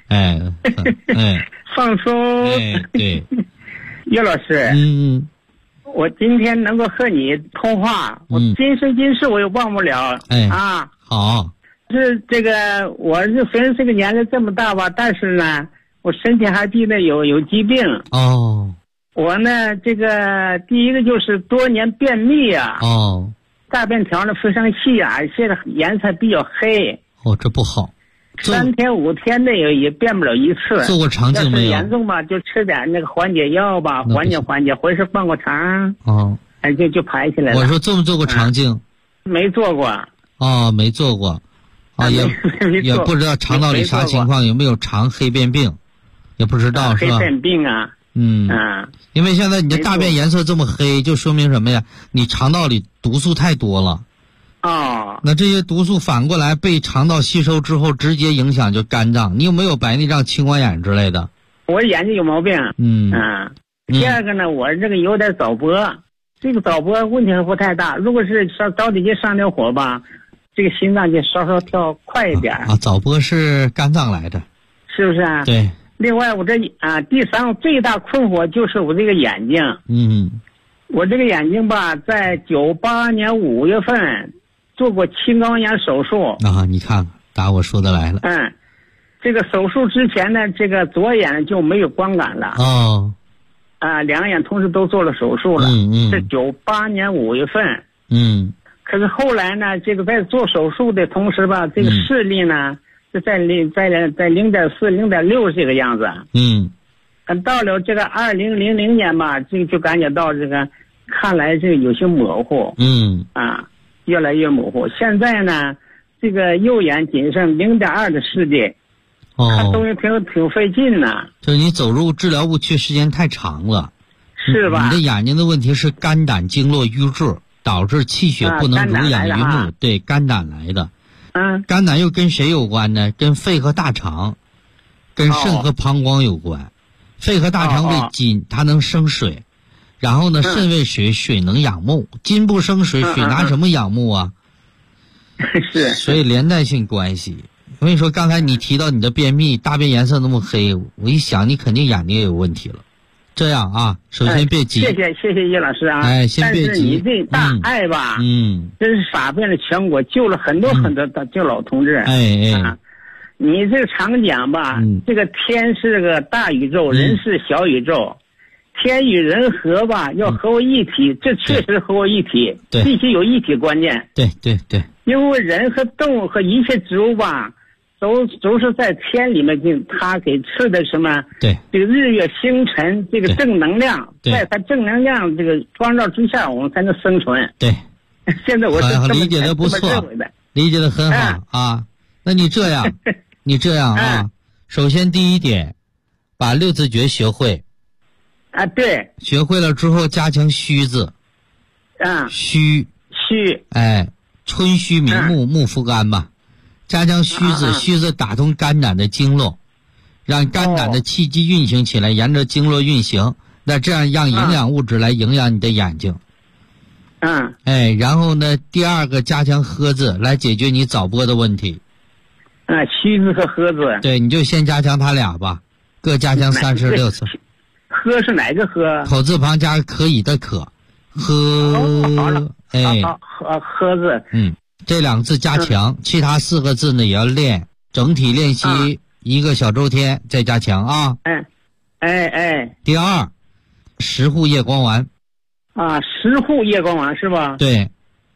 放松。 对。 岳老师。我今天能够和你通话，我今生今世我也忘不了。 好。 是这个，我是虽然这个年龄这么大吧，但是呢，我身体还记得有疾病。我呢，这个第一个就是多年便秘啊。大便条呢非常细啊，而且颜色比较黑。 这不好。 3天5天的也便不了1次。 做过肠镜没有？ 要是严重吧，就吃点那个缓解药吧，缓解，或者是放过肠。就排起来了。 我说做没做过肠镜？ 没做过。 没做过。也不知道肠道里啥情况，有没有肠黑便病，也不知道是吧？ 黑便病啊。 因为现在你的大便颜色这么黑，就说明什么呀？你肠道里毒素太多了。那这些毒素反过来被肠道吸收之后，直接影响就肝脏。你有没有白内障、青光眼之类的？ 我眼睛有毛病。第二个呢，我这个有点早搏，这个早搏问题还不太大。如果是早点上点火吧，这个心脏就稍稍跳快一点。 早搏是肝脏来的， 是不是啊？ 对。 另外，我这第3个最大困惑就是我这个眼睛。 我这个眼睛吧，在98年5月份做过青光眼手术啊，你看看，答我说的来了。 这个手术之前呢，这个左眼就没有光感了。 哦。 两个眼同时都做了手术了。是98年5月份。可是后来呢，这个在做手术的同时吧，这个视力呢是在0.4、0.6这个样子。到了这个2000年吧，这个就感觉到这个看来这个有些模糊。越来越模糊。现在呢，这个右眼仅剩0.2的视力。看东西挺费劲呢。 就是你走入治疗误区时间太长了。 是吧？ 你的眼睛的问题是肝胆经络瘀滞，导致气血不能濡养于目。对，肝胆来的。肝胆又跟谁有关呢？跟肺和大肠，跟肾和膀胱有关。肺和大肠为筋，它能生水。然后呢，肾为水，水能养目。筋不生水，水拿什么养目啊？ 是。 所以连带性关系。我跟你说，刚才你提到你的便秘，大便颜色那么黑，我一想你肯定眼睛也有问题了。这样啊，首先别急。 谢谢叶老师啊。 先别急。 但是你这大爱吧，真是洒遍了全国，救了很多的救老同志。你这个常讲吧，这个天是个大宇宙，人是小宇宙，天与人合吧，要合为一体，这确实合为一体，必须有一体观念。 对。 因为人和动物和一切植物吧，都是在天里面它给赐的什么？ 对， 这个日月星辰，这个正能量，在它正能量这个光照之下，我们才能生存。 对， 现在我是这么理解的不错，理解的很好啊。那你这样啊，首先第一点，把6字诀学会。 对。 学会了之后，加强虚字。虚。春虚明目，目扶肝吧。加强虚字，虚字打通肝胆的经络，让肝胆的气机运行起来，沿着经络运行，那这样让营养物质来营养你的眼睛。然后呢，第二个加强呵字来解决你早播的问题。 虚字和呵字。 对，你就先加强它俩吧，各加强36次。 呵是哪个呵？ 口字旁加可以的可。呵。 呵字。 这2个字加强，其他4个字呢也要练，整体练习1个小周天再加强啊。第二，10护夜光丸。 10护夜光丸是吧？ 对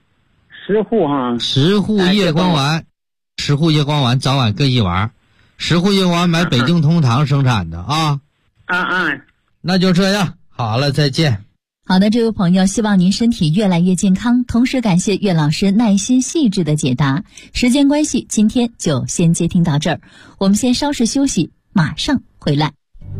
，10护哈。 10护夜光丸，10护夜光丸早晚各1丸，10护夜光丸买北京通堂生产的啊。那就这样，好了，再见。 好的，这位朋友，希望您身体越来越健康，同时感谢岳老师耐心细致的解答。时间关系，今天就先接听到这儿，我们先稍事休息，马上回来。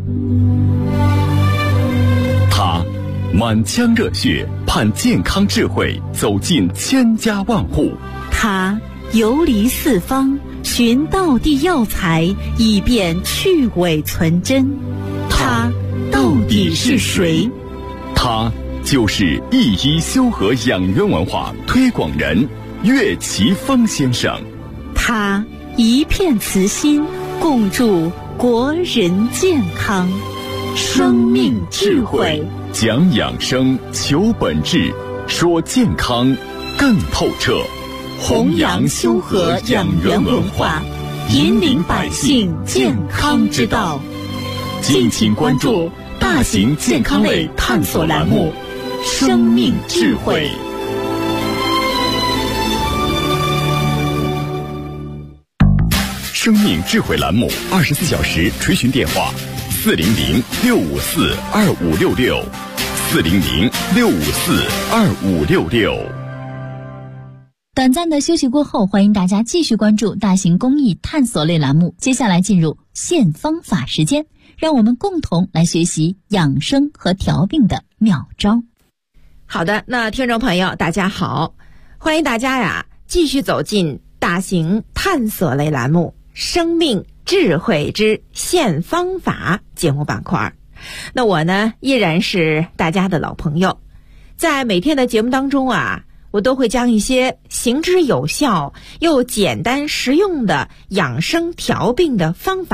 他满腔热血盼健康智慧走进千家万户， 他游离四方寻道地药材，以便去伪存真。他到底是谁？ 他就是一医修和养元文化推广人岳奇峰先生。 他一片慈心，共筑国人健康。生命智慧， 讲养生，求本质，说健康更透彻。 弘扬修和养元文化，引领百姓健康之道。 敬请关注大型健康类探索栏目《生命智慧》。生命智慧栏目24小时垂询电话：400-654-2566，400-654-2566。 短暂的休息过后，欢迎大家继续关注大型公益探索类栏目。接下来进入现方法时间，让我们共同来学习养生和调病的妙招。 好的，那听众朋友大家好，欢迎大家继续走进大型探索类栏目生命智慧之现方法节目板块。那我呢依然是大家的老朋友，在每天的节目当中我都会将一些行之有效又简单实用的养生调病的方法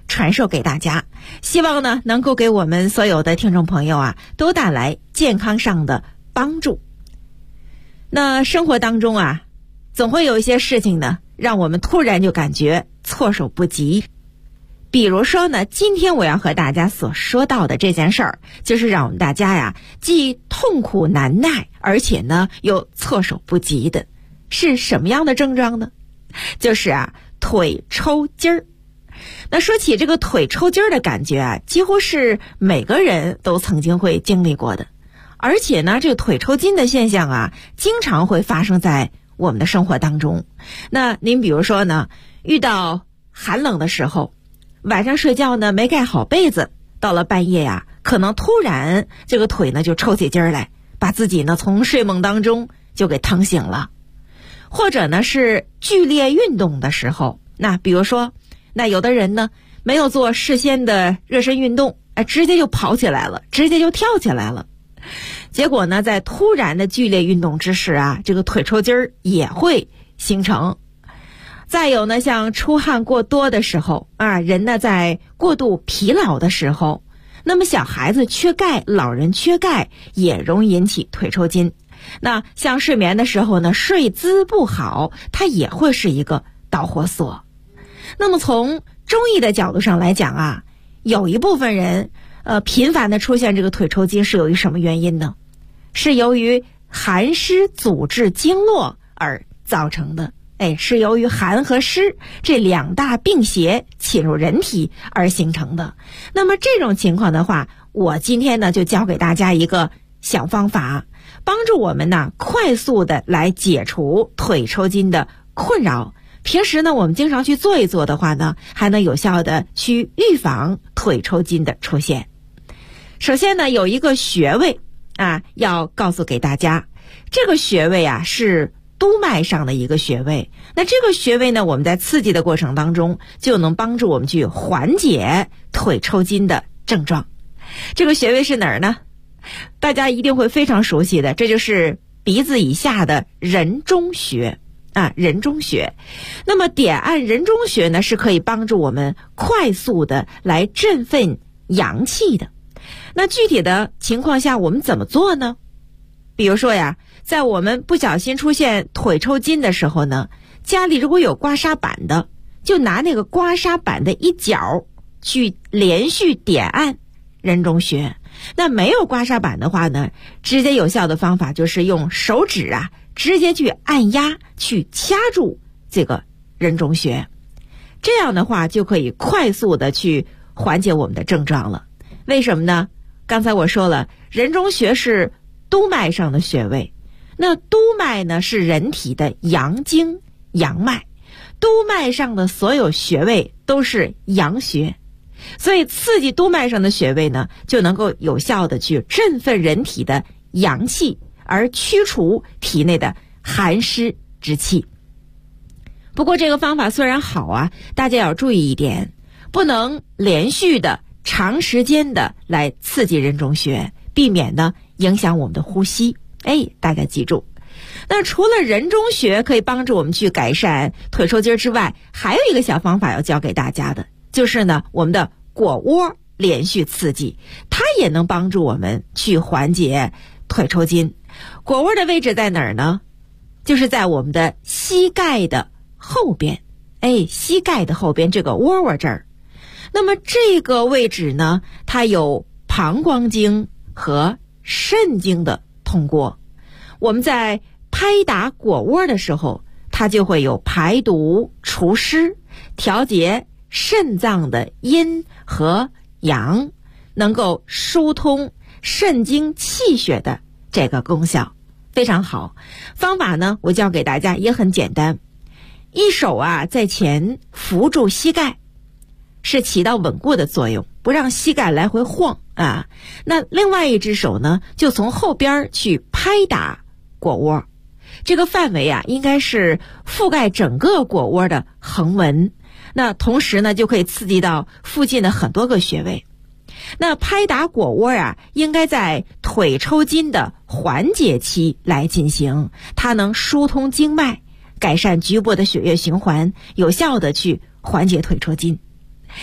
传授给大家，希望呢能够给我们所有的听众朋友啊都带来健康上的帮助。那生活当中啊，总会有一些事情呢让我们突然就感觉措手不及。比如说呢，今天我要和大家所说到的这件事儿，就是让我们大家呀既痛苦难耐，而且呢又措手不及的，是什么样的症状呢？就是啊腿抽筋儿。那说起这个腿抽筋儿的感觉啊，几乎是每个人都曾经会经历过的。而且呢，这个腿抽筋的现象啊，经常会发生在我们的生活当中。那您比如说呢，遇到寒冷的时候，晚上睡觉呢没盖好被子，到了半夜呀，可能突然这个腿呢就抽起筋儿来，把自己呢从睡梦当中就给疼醒了。或者呢是剧烈运动的时候，那比如说，那有的人呢没有做事先的热身运动，直接就跑起来了，直接就跳起来了。结果呢，在突然的剧烈运动之时啊，这个腿抽筋儿也会形成。再有呢，像出汗过多的时候啊，人呢在过度疲劳的时候，那么小孩子缺钙，老人缺钙也容易引起腿抽筋。那像睡眠的时候呢，睡姿不好，它也会是一个导火索。那么从中医的角度上来讲啊，有一部分人频繁的出现这个腿抽筋是由于什么原因呢？是由于寒湿阻滞经络而造成的。是由于寒和湿这两大病邪侵入人体而形成的。那么这种情况的话，我今天呢就教给大家一个小方法，帮助我们呢快速的来解除腿抽筋的困扰。平时呢我们经常去做一做的话呢，还能有效的去预防腿抽筋的出现。首先呢，有一个穴位啊要告诉给大家，这个穴位啊是督脉上的一个穴位。那这个穴位呢，我们在刺激的过程当中就能帮助我们去缓解腿抽筋的症状。这个穴位是哪儿呢？大家一定会非常熟悉的，这就是鼻子以下的人中穴啊，人中穴。那么点按人中穴呢，是可以帮助我们快速的来振奋阳气的。那具体的情况下我们怎么做呢？比如说呀，在我们不小心出现腿抽筋的时候呢，家里如果有刮痧板的，就拿那个刮痧板的一角去连续点按人中穴。那没有刮痧板的话呢，直接有效的方法就是用手指啊，直接去按压，去掐住这个人中穴。这样的话就可以快速的去缓解我们的症状了。为什么呢？刚才我说了，人中穴是督脉上的穴位，那督脉呢是人体的阳经阳脉，督脉上的所有穴位都是阳穴，所以刺激督脉上的穴位呢，就能够有效的去振奋人体的阳气，而驱除体内的寒湿之气。不过这个方法虽然好啊，大家要注意一点，不能连续的长时间的来刺激人中穴，避免呢影响我们的呼吸。大家记住。那除了人中穴可以帮助我们去改善腿抽筋之外，还有一个小方法要教给大家的，就是呢我们的腘窝连续刺激，它也能帮助我们去缓解腿抽筋。腘窝的位置在哪儿呢？就是在我们的膝盖的后边，膝盖的后边这个窝窝这儿。那么这个位置呢，它有膀胱经和肾经的通过。我们在拍打腘窝的时候，它就会有排毒除湿、调节肾脏的阴和阳，能够疏通肾经气血的这个功效，非常好。方法呢，我教给大家也很简单，一手啊在前扶住膝盖，是起到稳固的作用，不让膝盖来回晃啊。那另外一只手呢，就从后边去拍打腘窝，这个范围啊应该是覆盖整个腘窝的横纹，那同时呢就可以刺激到附近的很多个穴位。那拍打腘窝啊，应该在腿抽筋的缓解期来进行，它能疏通经脉，改善局部的血液循环，有效的去缓解腿抽筋。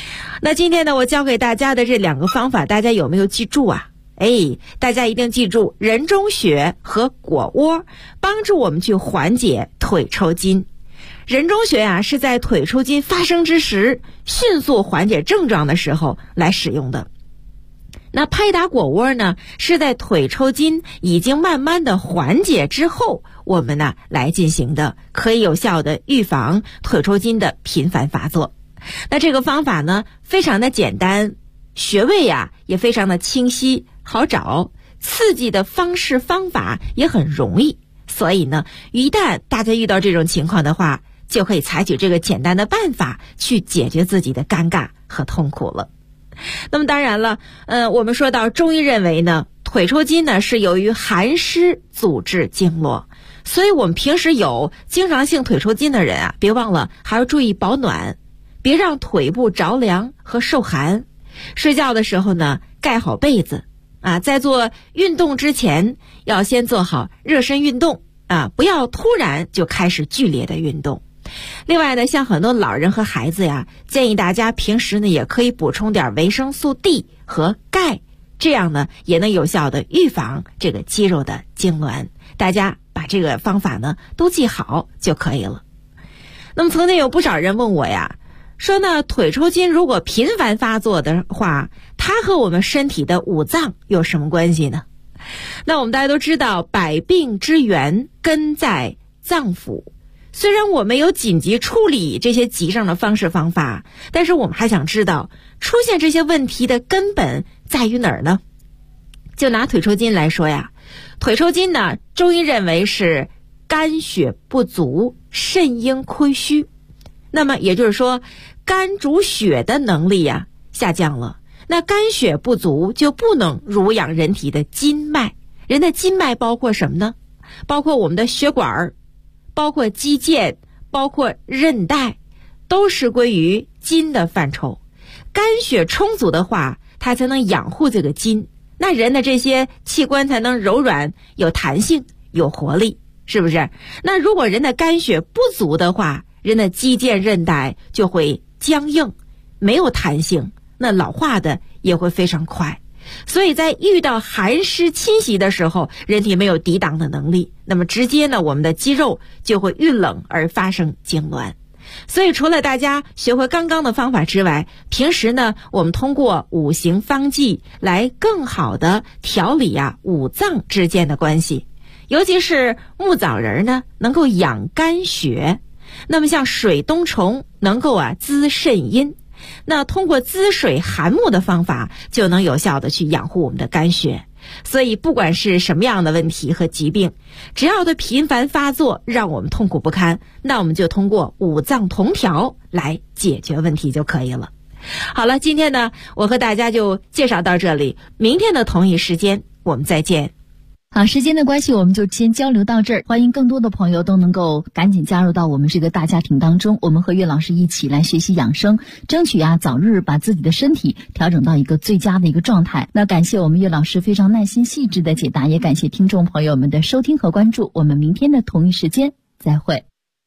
那今天呢，我教给大家的这2个方法，大家有没有记住啊？大家一定记住人中穴和果窝，帮助我们去缓解腿抽筋。人中穴啊，是在腿抽筋发生之时，迅速缓解症状的时候来使用的。那拍打果窝呢，是在腿抽筋已经慢慢的缓解之后，我们呢来进行的，可以有效的预防腿抽筋的频繁发作。那这个方法呢，非常的简单，穴位呀也非常的清晰好找，刺激的方式方法也很容易。所以呢，一旦大家遇到这种情况的话，就可以采取这个简单的办法去解决自己的尴尬和痛苦了。那么当然了，我们说到中医认为呢，腿抽筋呢是由于寒湿阻滞经络，所以我们平时有经常性腿抽筋的人啊，别忘了还要注意保暖，别让腿部着凉和受寒。睡觉的时候呢，盖好被子啊，在做运动之前要先做好热身运动啊，不要突然就开始剧烈的运动。另外呢，像很多老人和孩子呀，建议大家平时呢也可以补充点维生素 D 和钙，这样呢也能有效的预防这个肌肉的痉挛。大家把这个方法呢都记好就可以了。那么曾经有不少人问我呀，说呢腿抽筋如果频繁发作的话，它和我们身体的五脏有什么关系呢？那我们大家都知道，百病之源根在脏腑。虽然我们有紧急处理这些急症的方式方法，但是我们还想知道出现这些问题的根本在于哪儿呢？就拿腿抽筋来说呀，腿抽筋呢，中医认为是肝血不足，肾阴亏虚。那么也就是说，肝主血的能力呀下降了，那肝血不足就不能濡养人体的筋脉。人的筋脉包括什么呢？包括我们的血管，包括肌腱，包括韧带，都是归于筋的范畴。肝血充足的话，它才能养护这个筋，那人的这些器官才能柔软有弹性有活力，是不是？那如果人的肝血不足的话，人的肌腱韧带就会僵硬没有弹性，那老化的也会非常快。所以在遇到寒湿侵袭的时候，人体没有抵挡的能力，那么直接呢，我们的肌肉就会遇冷而发生痉挛。所以除了大家学会刚刚的方法之外，平时呢，我们通过五行方剂来更好的调理五脏之间的关系。尤其是木枣仁呢，能够养肝血，那么像水冬虫能够滋肾阴。那通过滋水涵木的方法，就能有效的去养护我们的肝血。所以不管是什么样的问题和疾病，只要它频繁发作让我们痛苦不堪，那我们就通过五脏同调来解决问题就可以了。好了，今天呢，我和大家就介绍到这里，明天的同一时间我们再见。 好，时间的关系，我们就先交流到这儿。欢迎更多的朋友都能够赶紧加入到我们这个大家庭当中，我们和岳老师一起来学习养生，争取早日把自己的身体调整到一个最佳的一个状态。那感谢我们岳老师非常耐心细致的解答，也感谢听众朋友们的收听和关注。我们明天的同一时间再会。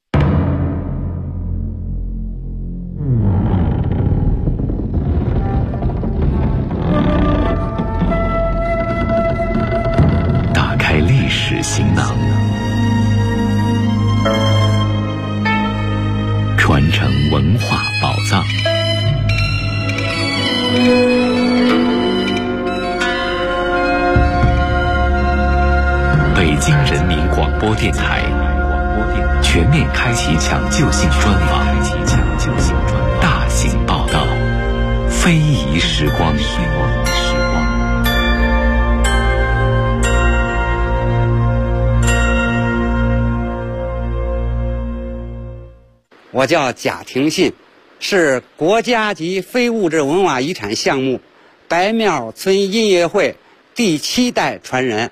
历史行囊，传承文化宝藏。北京人民广播电台全面开启抢救性专访，大型报道，非遗时光。 我叫贾廷信，是国家级非物质文化遗产项目白庙村音乐会第7代传人。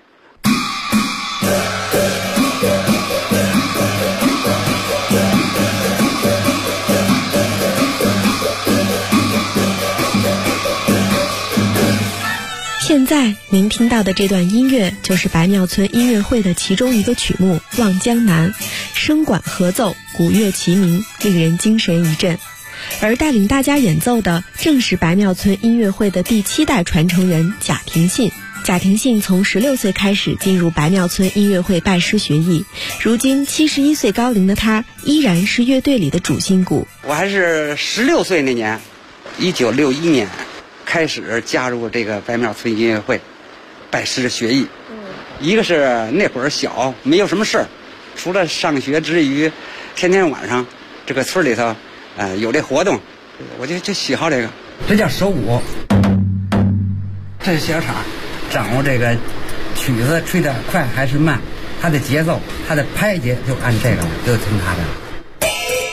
现在您听到的这段音乐就是白庙村音乐会的其中一个曲目《望江南》，声管合奏，鼓乐齐鸣，令人精神一振。 而带领大家演奏的正是白庙村音乐会的第7代传承人贾廷信。贾廷信从16岁开始进入白庙村音乐会拜师学艺，如今71岁高龄的他依然是乐队里的主心骨。 我还是16岁那年，1961年开始加入这个白庙村音乐会，拜师学艺。一个是那会儿小，没有什么事儿，除了上学之余，天天晚上这个村里头，有这活动，我就喜好这个。这叫手鼓，这是小场。掌握这个曲子吹得快还是慢，它的节奏，它的拍节就按这个了，就听它的。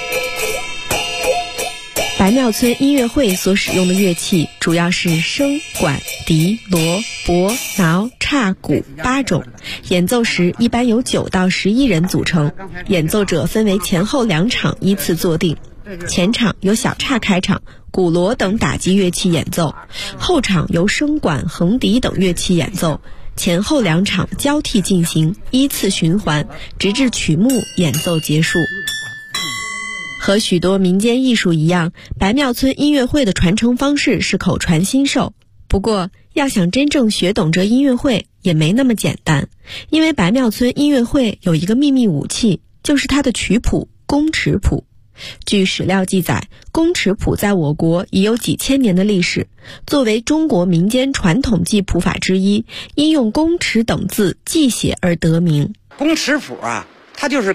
白庙村音乐会所使用的乐器主要是笙、管、笛、锣、钹、挠、叉、鼓8种，演奏时一般由9到11人组成，演奏者分为前后2场依次坐定。前场由小叉开场，鼓锣等打击乐器演奏，后场由笙管、横笛等乐器演奏，前后2场交替进行，依次循环，直至曲目演奏结束。和许多民间艺术一样，白庙村音乐会的传承方式是口传心授。不过，要想真正学懂这音乐会也没那么简单，因为白庙村音乐会有一个秘密武器，就是它的曲谱宫尺谱。据史料记载，宫尺谱在我国已有几千年的历史，作为中国民间传统记谱法之一，因用宫尺等字记写而得名。 宫尺谱啊，它就是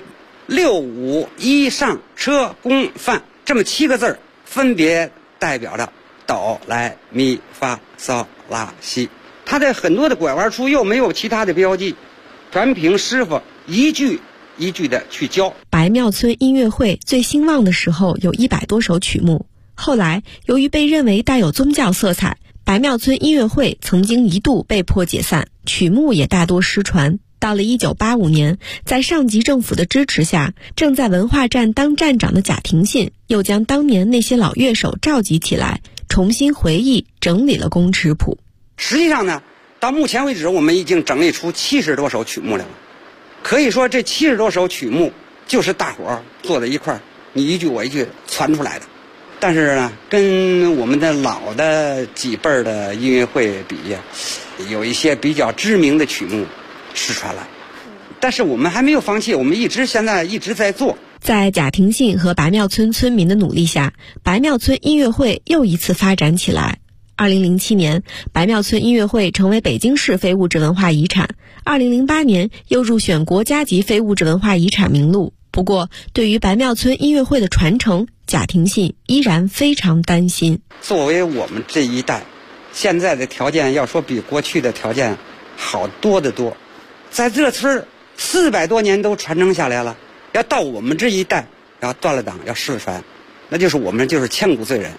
6、5、1上车宫范这么7个字，分别代表着哆来咪发嗦拉西。它的很多的拐弯处又没有其他的标记，全凭师傅一句一句的去教。 白庙村音乐会最兴旺的时候有100多首曲目，后来由于被认为带有宗教色彩，白庙村音乐会曾经一度被迫解散，曲目也大多失传。到了1985年，在上级政府的支持下，正在文化站当站长的贾廷信又将当年那些老乐手召集起来，重新回忆整理了宫尺谱。 实际上呢，到目前为止我们已经整理出70多首曲目来了。可以说这70多首曲目就是大伙儿坐在一块儿，你一句我一句传出来的。但是呢，跟我们的老的几辈儿的音乐会比，有一些比较知名的曲目失传了。但是我们还没有放弃，我们现在一直在做。 在贾廷信和白庙村村民的努力下，白庙村音乐会又一次发展起来。2007年，白庙村音乐会成为北京市非物质文化遗产。2008年又入选国家级非物质文化遗产名录。不过，对于白庙村音乐会的传承，贾廷信依然非常担心。 作为我们这一代，现在的条件要说比过去的条件好多得多。在这村400多年都传承下来了，要到我们这一代要断了档，要失传，那就是我们就是千古罪人。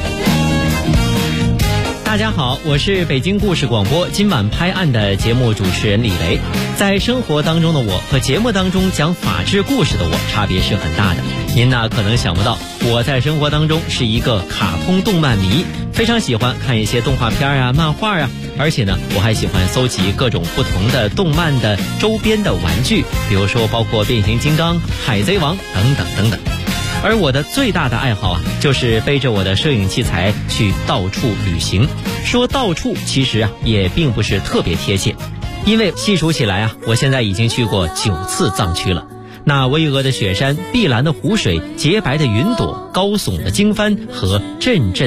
大家好，我是北京故事广播今晚拍案的节目主持人李雷。在生活当中的我和节目当中讲法治故事的我差别是很大的。您呢可能想不到，我在生活当中是一个卡通动漫迷，非常喜欢看一些动画片啊、漫画啊，而且呢我还喜欢搜集各种不同的动漫的周边的玩具，比如说包括变形金刚、海贼王等等等等。而我的最大的爱好就是背着我的摄影器材去到处旅行。说到处其实也并不是特别贴切，因为细数起来我现在已经去过9次藏区了。那巍峨的雪山、碧蓝的湖水、洁白的云朵、高耸的经幡和阵阵